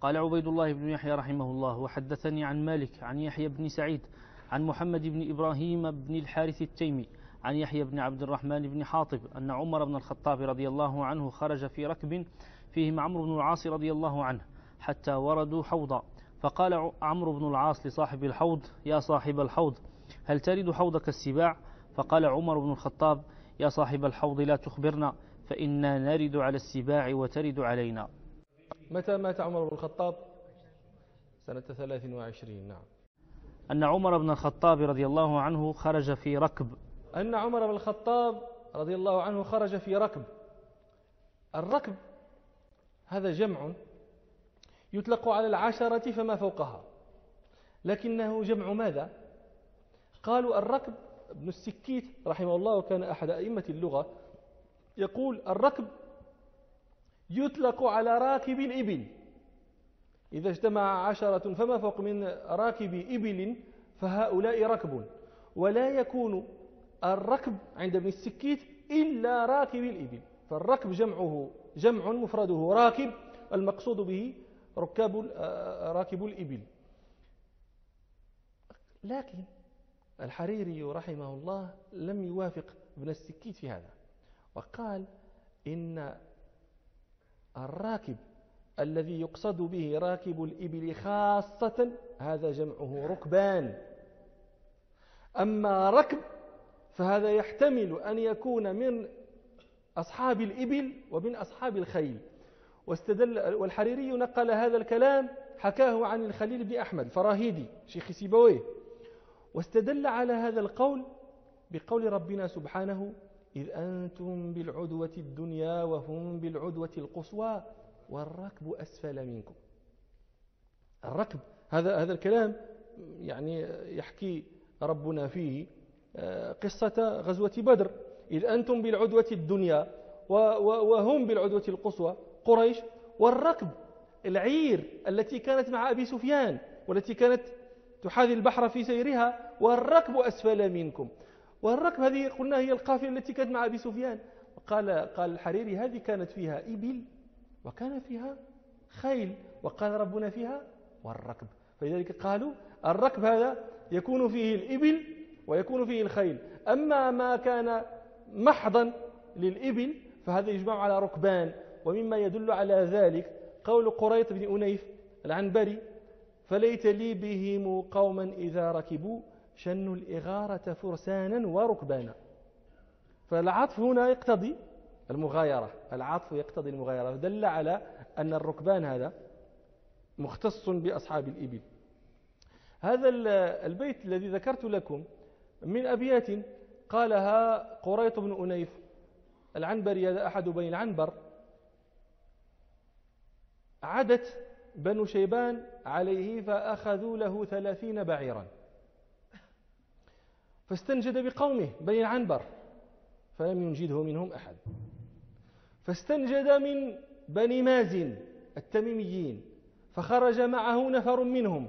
قال عبيد الله بن يحيى رحمه الله: وحدثني عن مالك عن يحيى بن سعيد عن محمد بن إبراهيم بن الحارث التيمي عن يحيى بن عبد الرحمن بن حاطب أن عمر بن الخطاب رضي الله عنه خرج في ركب فيهم عمرو بن العاص رضي الله عنه حتى وردوا حوضا، فقال عمرو بن العاص لصاحب الحوض: يا صاحب الحوض، هل ترد حوضك السباع؟ فقال عمر بن الخطاب: يا صاحب الحوض، لا تخبرنا، فإنا نرد على السباع وترد علينا. متى مات عمر بن الخطاب؟ سنة 23. نعم. أن عمر بن الخطاب رضي الله عنه خرج في ركب. أن عمر بن الخطاب رضي الله عنه خرج في ركب. الركب هذا جمع يطلق على 10 فما فوقها، لكنه جمع ماذا؟ قالوا الركب. ابن السكيت رحمه الله وكان أحد أئمة اللغة يقول: الركب يطلق على راكب الإبل، إذا اجتمع 10 فما فوق من راكب إبل فهؤلاء ركب، ولا يكون الركب عند ابن السكيت إلا راكب الإبل، فالركب جمع مفرده راكب، المقصود به راكب الإبل. لكن الحريري رحمه الله لم يوافق ابن السكيت في هذا، وقال إن الراكب الذي يقصد به راكب الإبل خاصة هذا جمعه ركبان، أما ركب فهذا يحتمل أن يكون من أصحاب الإبل ومن أصحاب الخيل. والحريري نقل هذا الكلام، حكاه عن الخليل بن أحمد الفراهيدي شيخ سيبويه، واستدل على هذا القول بقول ربنا سبحانه: إذ أنتم بالعدوة الدنيا وهم بالعدوة القصوى والركب أسفل منكم. الركب هذا الكلام يعني يحكي ربنا فيه قصة غزوة بدر: إذ أنتم بالعدوة الدنيا وهم بالعدوة القصوى قريش، والركب العير التي كانت مع أبي سفيان والتي كانت تحاذي البحر في سيرها، والركب أسفل منكم. والركب هذه قلنا هي القافلة التي كانت مع أبي سفيان. قال الحريري: هذه كانت فيها إبل وكان فيها خيل، وقال ربنا فيها والركب، فلذلك قالوا الركب هذا يكون فيه الإبل ويكون فيه الخيل، أما ما كان محضا للإبل فهذا يجمع على ركبان. ومما يدل على ذلك قول قريط بن أنيف العنبري: فليت لي بهم قوما إذا ركبوا شنوا الإغارة فرسانا وركبانا. فالعطف هنا يقتضي المغايرة، العطف يقتضي المغايرة، دل على أن الركبان هذا مختص بأصحاب الإبل. هذا البيت الذي ذكرت لكم من أبيات قالها قريط بن أنيف العنبري، هذا أحد بني العنبر. عدت بنو شيبان عليه فأخذوا له 30 بعيرا، فاستنجد بقومه بني العنبر فلم ينجده منهم أحد، فاستنجد من بني مازن التميميين فخرج معه نفر منهم،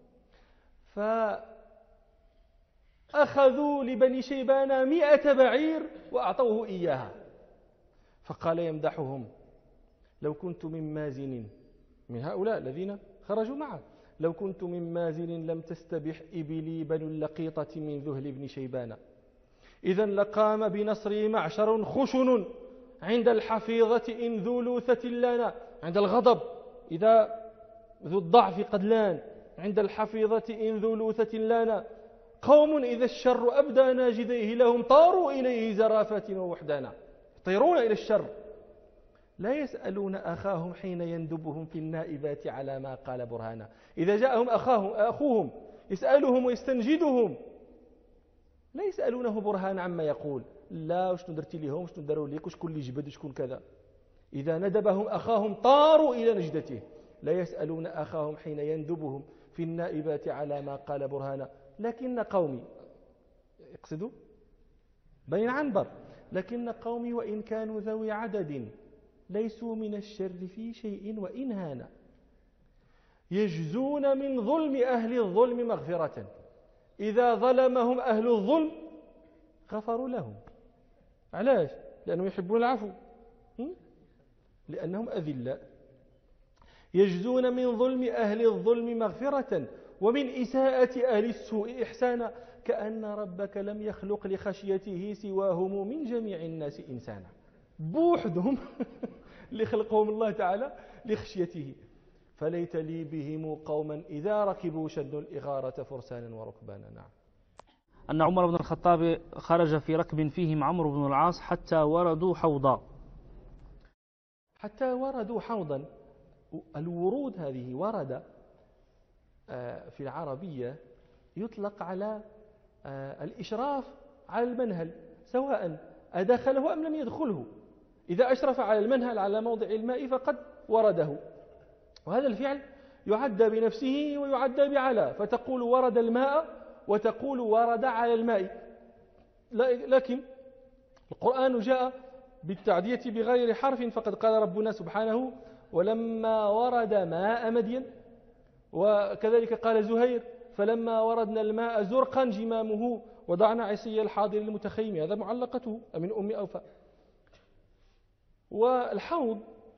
فأخذوا لبني شيبان 100 بعير وأعطوه إياها، فقال يمدحهم: لو كنت من مازن، من هؤلاء الذين خرجوا معه، لو كنت من مازن لم تستبح إبلي بنو اللقيطة من ذهل بن شيبان، إذا لقام بنصري معشر خشن عند الحفيظة إن ذو لوثة لنا. عند الغضب إذا ذو الضعف قد لان، عند الحفيظة إن ذو لوثة لنا، قوم إذا الشر أبدى ناجديه لهم طاروا إليه زرافة ووحدانا. يطيرون إلى الشر، لا يسألون أخاهم حين يندبهم في النائبات على ما قال برهانا. إذا جاءهم أخوهم يسألهم ويستنجدهم لا يسألونه برهان عما يقول، لا وشنو درتي لهم وشنو داروا ليك وشكون اللي جبد وشكون كذا. إذا ندبهم أخاهم طاروا إلى نجدته، لا يسألون أخاهم حين يندبهم في النائبات على ما قال برهانا. لكن قومي، يقصدوا بني العنبر، لكن قومي وإن كانوا ذوي عدد ليسوا من الشر في شيء وإن هانا، يجزون من ظلم أهل الظلم مغفرة، إذا ظلمهم أهل الظلم غفروا لهم. علاش؟ لأنهم يحبون العفو، لأنهم أذلاء. يجزون من ظلم أهل الظلم مغفرة ومن إساءة أهل السوء إحسانا كأن ربك لم يخلق لخشيته سواهم من جميع الناس إنسانا. بوحدهم اللي خلقهم الله تعالى لخشيته. فليت لي بهم قوما إذا ركبوا شدوا الإغارة فرسانا وركبانا. نعم. أن عمر بن الخطاب خرج في ركب فيهم عمرو بن العاص حتى وردوا حوضا. حتى وردوا حوضا. الورود هذه ورد في العربية يطلق على الإشراف على المنهل سواء أدخله أم لم يدخله. إذا أشرف على المنهل على موضع الماء فقد ورده، وهذا الفعل يعدى بنفسه ويعدى بعلى، فتقول ورد الماء وتقول ورد على الماء. لكن القرآن جاء بالتعدية بغير حرف، فقد قال ربنا سبحانه ولما ورد ماء مدين، وكذلك قال زهير فلما وردنا الماء زرقا جمامه وضعنا عصي الحاضر المتخيم. هذا معلقته من أم أوفى. والحوض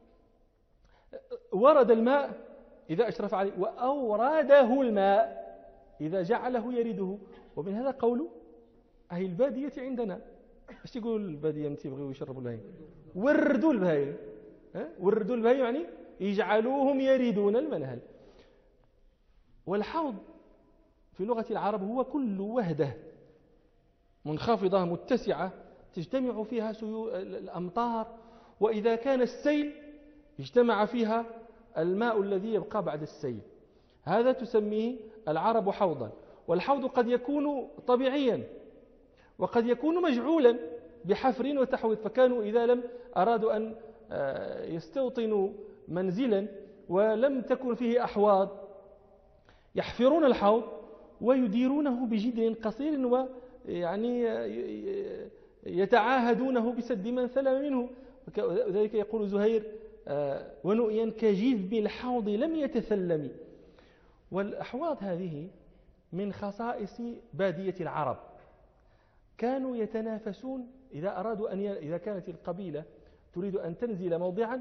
ورد الماء إذا أشرف عليه، وأورده الماء إذا جعله يرده. ومن هذا قول أهل البادية عندنا. ايش يقولوا البادية من تبغوا يشربوا البهايم؟ وردوا البهايم. وردوا البهايم يعني يجعلوهم يريدون المنهل. والحوض في لغة العرب هو كل وهدة منخفضة متسعة تجتمع فيها الأمطار، وإذا كان السيل اجتمع فيها الماء الذي يبقى بعد السيل. هذا تسميه العرب حوضا. والحوض قد يكون طبيعيا وقد يكون مجعولا بحفر وتحويض. فكانوا إذا لم أرادوا أن يستوطنوا منزلا ولم تكن فيه أحواض يحفرون الحوض ويديرونه بجدر قصير، ويعني يتعاهدونه بسد من ثلم منه. وذلك يقول زهير ونؤيا كجذب الحوض لم يتثلم. والأحواض هذه من خصائص بادية العرب. كانوا يتنافسون إذا أرادوا إذا كانت القبيلة تريد أن تنزل موضعا،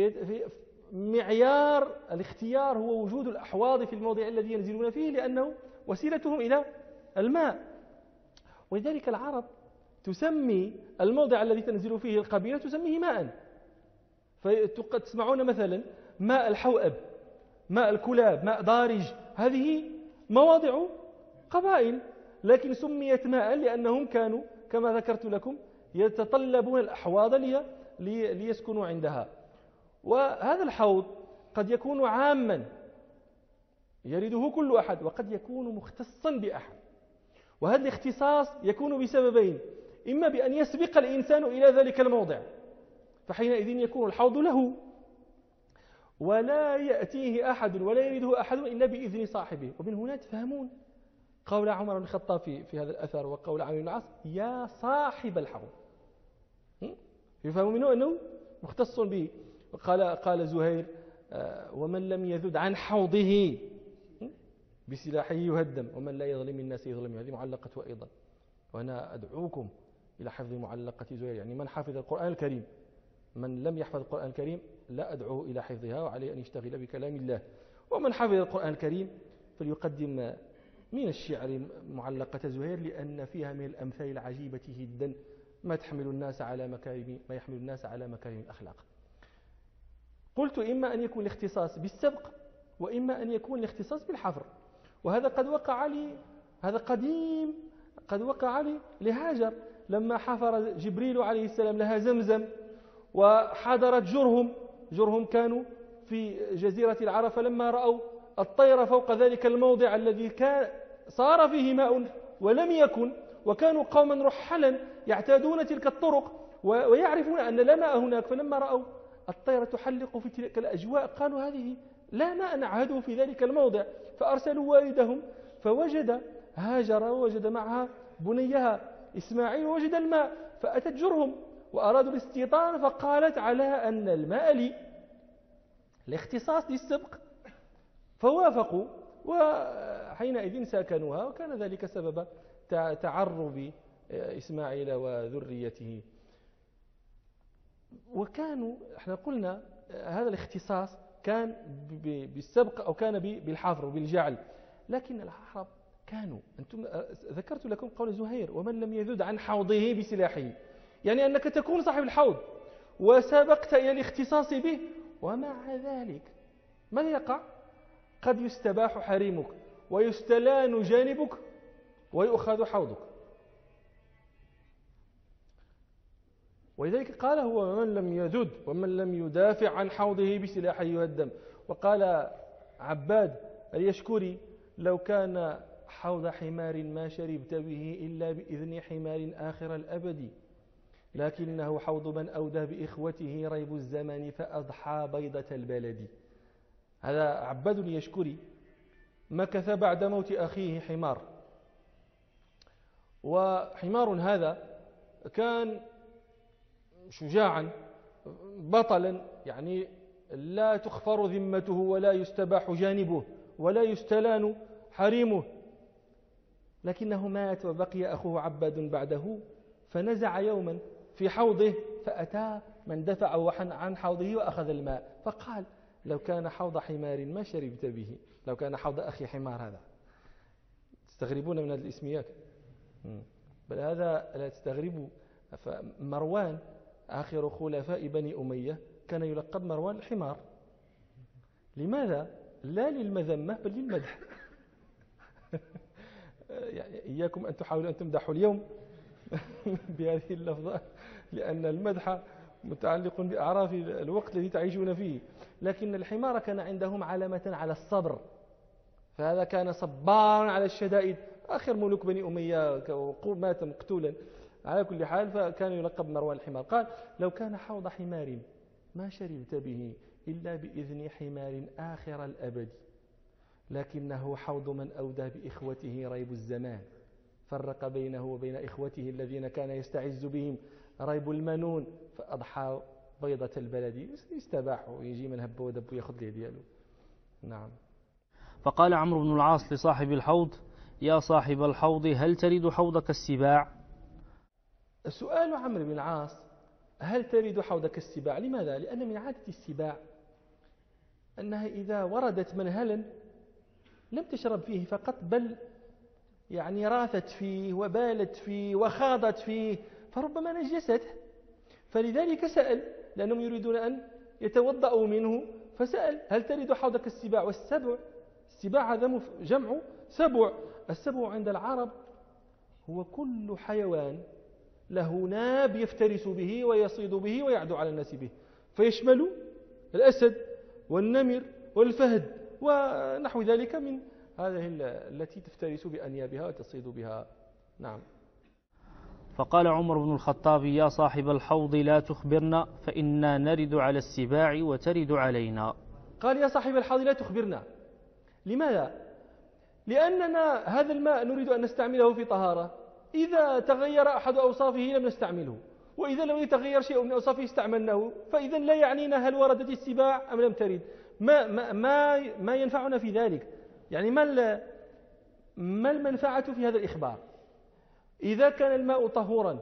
معيار الاختيار هو وجود الأحواض في الموضع الذي ينزلون فيه، لأنه وسيلتهم إلى الماء. ولذلك العرب تسمي الموضع الذي تنزل فيه القبيلة تسميه ماء. فقد تسمعون مثلا ماء الحوأب، ماء الكلاب، ماء ضارج، هذه مواضع قبائل، لكن سميت ماء لأنهم كانوا كما ذكرت لكم يتطلبون الأحواض ليسكنوا عندها. وهذا الحوض قد يكون عاما يرده كل أحد، وقد يكون مختصا بأحد. وهذا الاختصاص يكون بسببين: إما بأن يسبق الإنسان إلى ذلك الموضع فحينئذ يكون الحوض له ولا يأتيه أحد ولا يريده أحد إلا بإذن صاحبه. ومن هنا تفهمون قول عمر بن الخطاب في هذا الأثر وقول عمرو بن العاص يا صاحب الحوض. يفهم منه أنه مختص به. قال زهير ومن لم يذد عن حوضه بسلاحه يهدم ومن لا يظلم الناس يظلم. هذه معلقة أيضا. وأنا أدعوكم إلى حفظ معلقة زهير، يعني من حفظ القرآن الكريم. من لم يحفظ القرآن الكريم لا أدعوه إلى حفظها، وعليه أن يشتغل بكلام الله. ومن حفظ القرآن الكريم فليقدم من الشعر معلقة زهير، لأن فيها من الأمثال العجيبة جدا ما يحمل الناس على مكارم الأخلاق. قلت إما أن يكون الاختصاص بالسبق وإما أن يكون الاختصاص بالحفر. وهذا قد وقع لي، هذا قديم، قد وقع لي لهاجر لما حفر جبريل عليه السلام لها زمزم وحضرت جرهم كانوا في جزيرة العرب، فلما رأوا الطير فوق ذلك الموضع الذي كان صار فيه ماء ولم يكن، وكانوا قوما رحلا يعتادون تلك الطرق ويعرفون أن لا ماء هناك، فلما رأوا الطير تحلق في تلك الأجواء قالوا هذه لا ماء نعهده في ذلك الموضع، فأرسلوا والدهم فوجد هاجر ووجد معها بنيها إسماعيل ووجد الماء، فأتت جرهم وأرادوا الاستيطان، فقالت على أن الماء لي، الاختصاص للسبق، فوافقوا وحينئذ ساكنوها، وكان ذلك سبب تعرب إسماعيل وذريته. وكانوا احنا قلنا هذا الاختصاص كان بالسبق أو كان بالحفر وبالجعل، لكن العرب كانوا، أنتم ذكرت لكم قول زهير: ومن لم يذد عن حوضه بسلاحه، يعني أنك تكون صاحب الحوض وسبقت إلى الاختصاص به، ومع ذلك ماذا يقع؟ قد يستباح حريمك ويستلان جانبك ويؤخذ حوضك. ولذلك قال: هو ومن لم يذد ومن لم يدافع عن حوضه بسلاحه يهدم. وقال عباد اليشكري: لو كان حوض حمار ما شربت به إلا بإذن حمار آخر الأبد، لكنه حوض من أودى بإخوته ريب الزمان فأضحى بيضة البلد. هذا عباد اليشكري مكث بعد موت أخيه حمار، وحمار هذا كان شجاعا بطلا، يعني لا تخفر ذمته ولا يستباح جانبه ولا يستلان حريمه، لكنه مات وبقي أخوه عباد بعده، فنزع يوما في حوضه فأتى من دفعه عن حوضه وأخذ الماء، فقال: لو كان حوض حمار ما شربت به، لو كان حوض أخي حمار. هذا تستغربون من هذه الاسميات؟ بل هذا لا تستغربوا. فمروان آخر خلفاء بني أمية كان يلقب مروان الحمار. لماذا؟ لا للمذمة بل للمدح. يعني إياكم أن تحاولوا أن تمدحوا اليوم بهذه اللفظة، لأن المدح متعلق بأعراف الوقت الذي تعيشون فيه. لكن الحمار كان عندهم علامة على الصبر، فهذا كان صبارا على الشدائد. آخر ملوك بني أمية مات مقتولا. على كل حال فكان يلقب مروان الحمار. قال: لو كان حوض حمار ما شربت به إلا بإذن حمار آخر الأبد، لكنه حوض من أودى بإخوته ريب الزمان، فرق بينه وبين إخوته الذين كان يستعز بهم ريب المنون، فأضحى بيضة البلد. يستباحوا ويجي من هب ودب ويأخذ له دياله. نعم. فقال عمرو بن العاص لصاحب الحوض: يا صاحب الحوض هل ترد حوضك السباع؟ سؤال عمرو بن العاص: هل ترد حوضك السباع؟ لماذا؟ لأن من عادة السباع أنها إذا وردت منهلا لم تشرب فيه فقط، بل يعني راثت فيه وبالت فيه وخاضت فيه، فربما نجسته. فلذلك سأل، لأنهم يريدون أن يتوضأوا منه، فسأل: هل ترد حوضك السباع؟ والسبع، السباع هذا جمع سبع. السبع عند العرب هو كل حيوان له ناب يفترس به ويصيد به ويعدو على الناس به، فيشمل الأسد والنمر والفهد ونحو ذلك من هذه التي تفترس بأنيابها وتصيد بها. نعم. فقال عمر بن الخطاب: يا صاحب الحوض لا تخبرنا فإنا نرد على السباع وترد علينا. قال: يا صاحب الحوض لا تخبرنا. لماذا؟ لأننا هذا الماء نريد أن نستعمله في طهارة، إذا تغير أحد أوصافه لم نستعمله، وإذا لم يتغير شيء من أوصافه استعملناه، فإذا لا يعنينا هل وردت السباع أم لم ترد. ما ينفعنا في ذلك، يعني ما المنفعة في هذا الإخبار؟ إذا كان الماء طهورا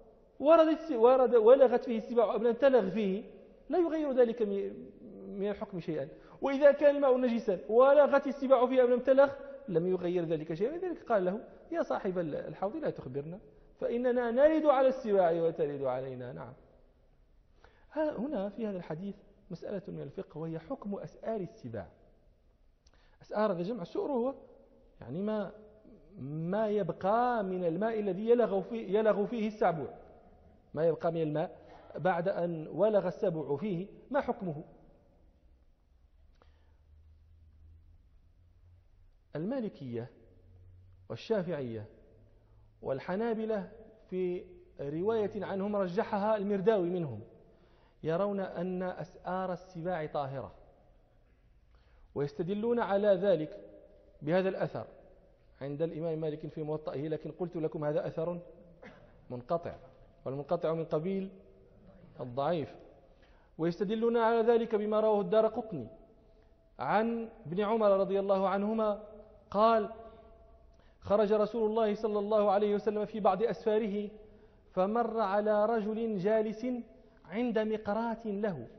ولغت فيه السباع أم لم تلغ فيه، لا يغير ذلك من الحكم شيئا. وإذا كان الماء نجسا ولغت السباع فيه أم لم تلغ، لم يغير ذلك شيئا. لذلك قال له: يا صاحب الحوض لا تخبرنا فإننا نرد على السباع وترد علينا. نعم. هنا في هذا الحديث مسألة من الفقه، وهي حكم أسآر السباع. أسآر هذا جمع سؤر، هو يعني ما يبقى من الماء الذي يلغ فيه السبع، ما يبقى من الماء بعد أن ولغ السبع فيه، ما حكمه؟ المالكية والشافعية والحنابلة في رواية عنهم رجحها المرداوي منهم، يرون أن أسآر السباع طاهرة، ويستدلون على ذلك بهذا الأثر عند الإمام مالك في موطئه، لكن قلت لكم هذا أثر منقطع، والمنقطع من قبيل الضعيف. ويستدلون على ذلك بما رواه الدارقطني عن ابن عمر رضي الله عنهما قال: خرج رسول الله صلى الله عليه وسلم في بعض أسفاره، فمر على رجل جالس عند مقراة له،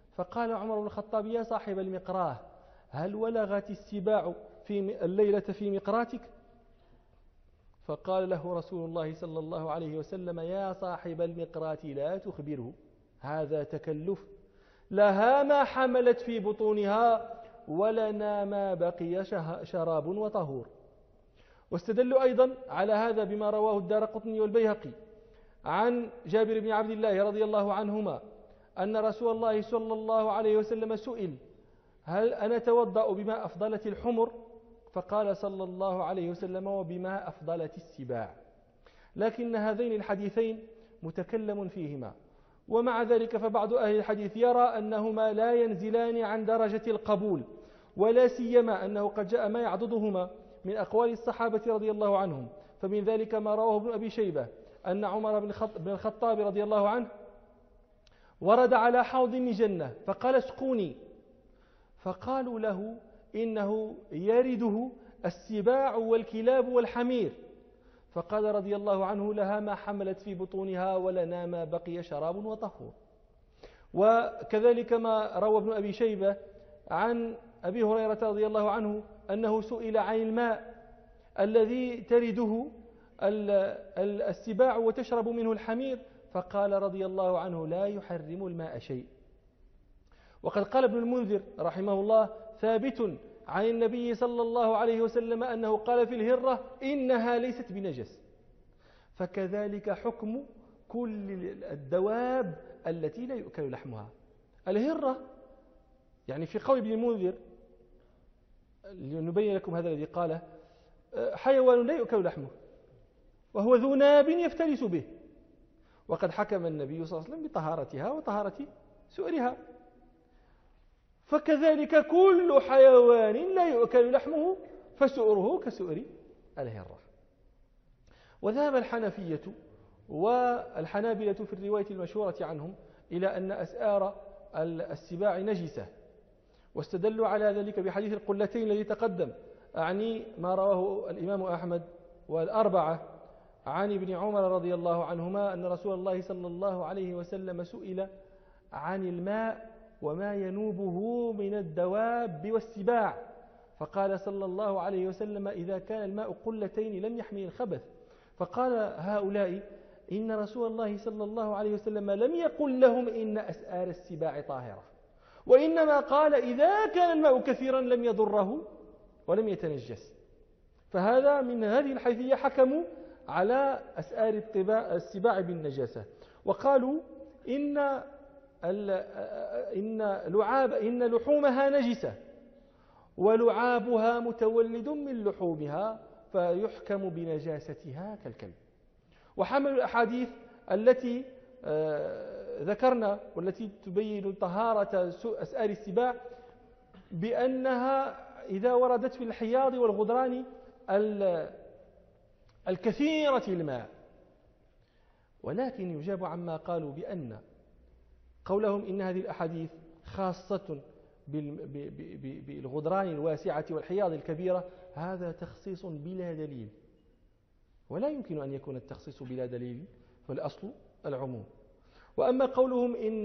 فقال عمر بن الخطاب: يا صاحب المقراه، هل ولغت السباع في الليلة في مقراتك؟ فقال له رسول الله صلى الله عليه وسلم: يا صاحب المقرات لا تخبره، هذا تكلف، لها ما حملت في بطونها ولنا ما بقي شراب وطهور. واستدلوا أيضا على هذا بما رواه الدارقطني والبيهقي عن جابر بن عبد الله رضي الله عنهما أن رسول الله صلى الله عليه وسلم سئل: هل أنا توضأ بما أفضلت الحمر؟ فقال صلى الله عليه وسلم: وبما أفضلت السباع. لكن هذين الحديثين متكلم فيهما، ومع ذلك فبعض أهل الحديث يرى أنهما لا ينزلان عن درجة القبول، ولا سيما أنه قد جاء ما يعضدهما من أقوال الصحابة رضي الله عنهم. فمن ذلك ما رواه ابن أبي شيبة أن عمر بن الخطاب رضي الله عنه ورد على حوض مجنة فقال: اسقوني. فقالوا له: إنه يرده السباع والكلاب والحمير. فقال رضي الله عنه: لها ما حملت في بطونها ولنا ما بقي شراب وطهور. وكذلك ما روى ابن أبي شيبة عن أبي هريرة رضي الله عنه أنه سئل عن الماء الذي ترده السباع وتشرب منه الحمير، فقال رضي الله عنه: لا يحرم الماء شيء. وقد قال ابن المنذر رحمه الله: ثابت عن النبي صلى الله عليه وسلم أنه قال في الهرة: إنها ليست بنجس. فكذلك حكم كل الدواب التي لا يؤكل لحمها. الهرة يعني في قول ابن المنذر، لنبين لكم هذا الذي قاله، حيوان لا يؤكل لحمه وهو ذو ناب يفترس به، وقد حكم النبي صلى الله عليه وسلم بطهارتها وطهارة سؤرها. فكذلك كل حيوان لا يؤكل لحمه فسؤره كسؤر الهرة. وذهب الحنفية والحنابلة في الرواية المشهورة عنهم إلى أن أسآر السباع نجسة، واستدلوا على ذلك بحديث القلتين الذي تقدم، أعني ما رواه الإمام أحمد والأربعة عن ابن عمر رضي الله عنهما أن رسول الله صلى الله عليه وسلم سئل عن الماء وما ينوبه من الدواب والسباع، فقال صلى الله عليه وسلم: إذا كان الماء قلتين لم يحمل الخبث. فقال هؤلاء: إن رسول الله صلى الله عليه وسلم لم يقل لهم إن أسآر السباع طاهرة، وإنما قال: إذا كان الماء كثيرا لم يضره ولم يتنجس. فهذا من هذه الحيثية حكموا على أسآر السباع بالنجاسة، وقالوا إن لحومها نجسة ولعابها متولد من لحومها فيحكم بنجاستها كالكلب. وحملوا الأحاديث التي ذكرنا والتي تبين طهارة أسآر السباع بأنها إذا وردت في الحياض والغدران الكثيرة الماء. ولكن يجاب عما قالوا بأن قولهم إن هذه الأحاديث خاصة بالغدران الواسعة والحياض الكبيرة، هذا تخصيص بلا دليل، ولا يمكن أن يكون التخصيص بلا دليل، فالأصل العموم. وأما قولهم إن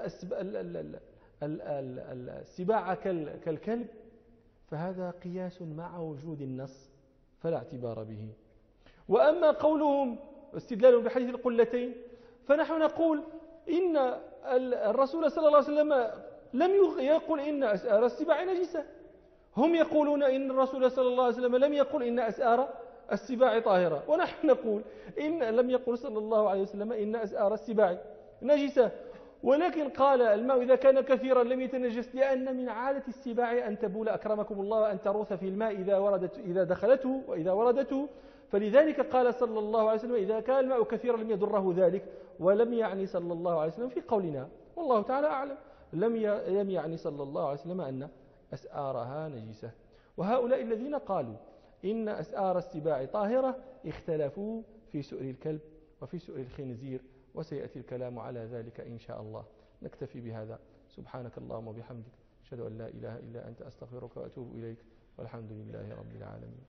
السباع كالكلب، فهذا قياس مع وجود النص فلا اعتبار به. وأما قولهم استدلالهم بحديث القلتين، فنحن نقول إن الرسول صلى الله عليه وسلم لم يقل إن أسآر السباع نجسة. هم يقولون إن الرسول صلى الله عليه وسلم لم يقل إن أسآر السباع طاهرة، ونحن نقول إن لم يقل صلى الله عليه وسلم إن أسآر السباع نجسة، ولكن قال: الماء إذا كان كثيرا لم يتنجس، لأن من عادة السباع أن تبول أكرمكم الله وأن تروث في الماء إذا دخلته وإذا وردته. فلذلك قال صلى الله عليه وسلم: إذا كان الماء كثيرا لم يضره ذلك. ولم يعني صلى الله عليه وسلم في قولنا، والله تعالى أعلم، لم يعني صلى الله عليه وسلم أن أسآرها نجسة. وهؤلاء الذين قالوا إن أسآر السباع طاهرة اختلفوا في سؤر الكلب وفي سؤر الخنزير، وسيأتي الكلام على ذلك إن شاء الله. نكتفي بهذا. سبحانك اللهم وبحمدك، أشهد أن لا إله إلا أنت، أستغفرك وأتوب إليك، والحمد لله رب العالمين.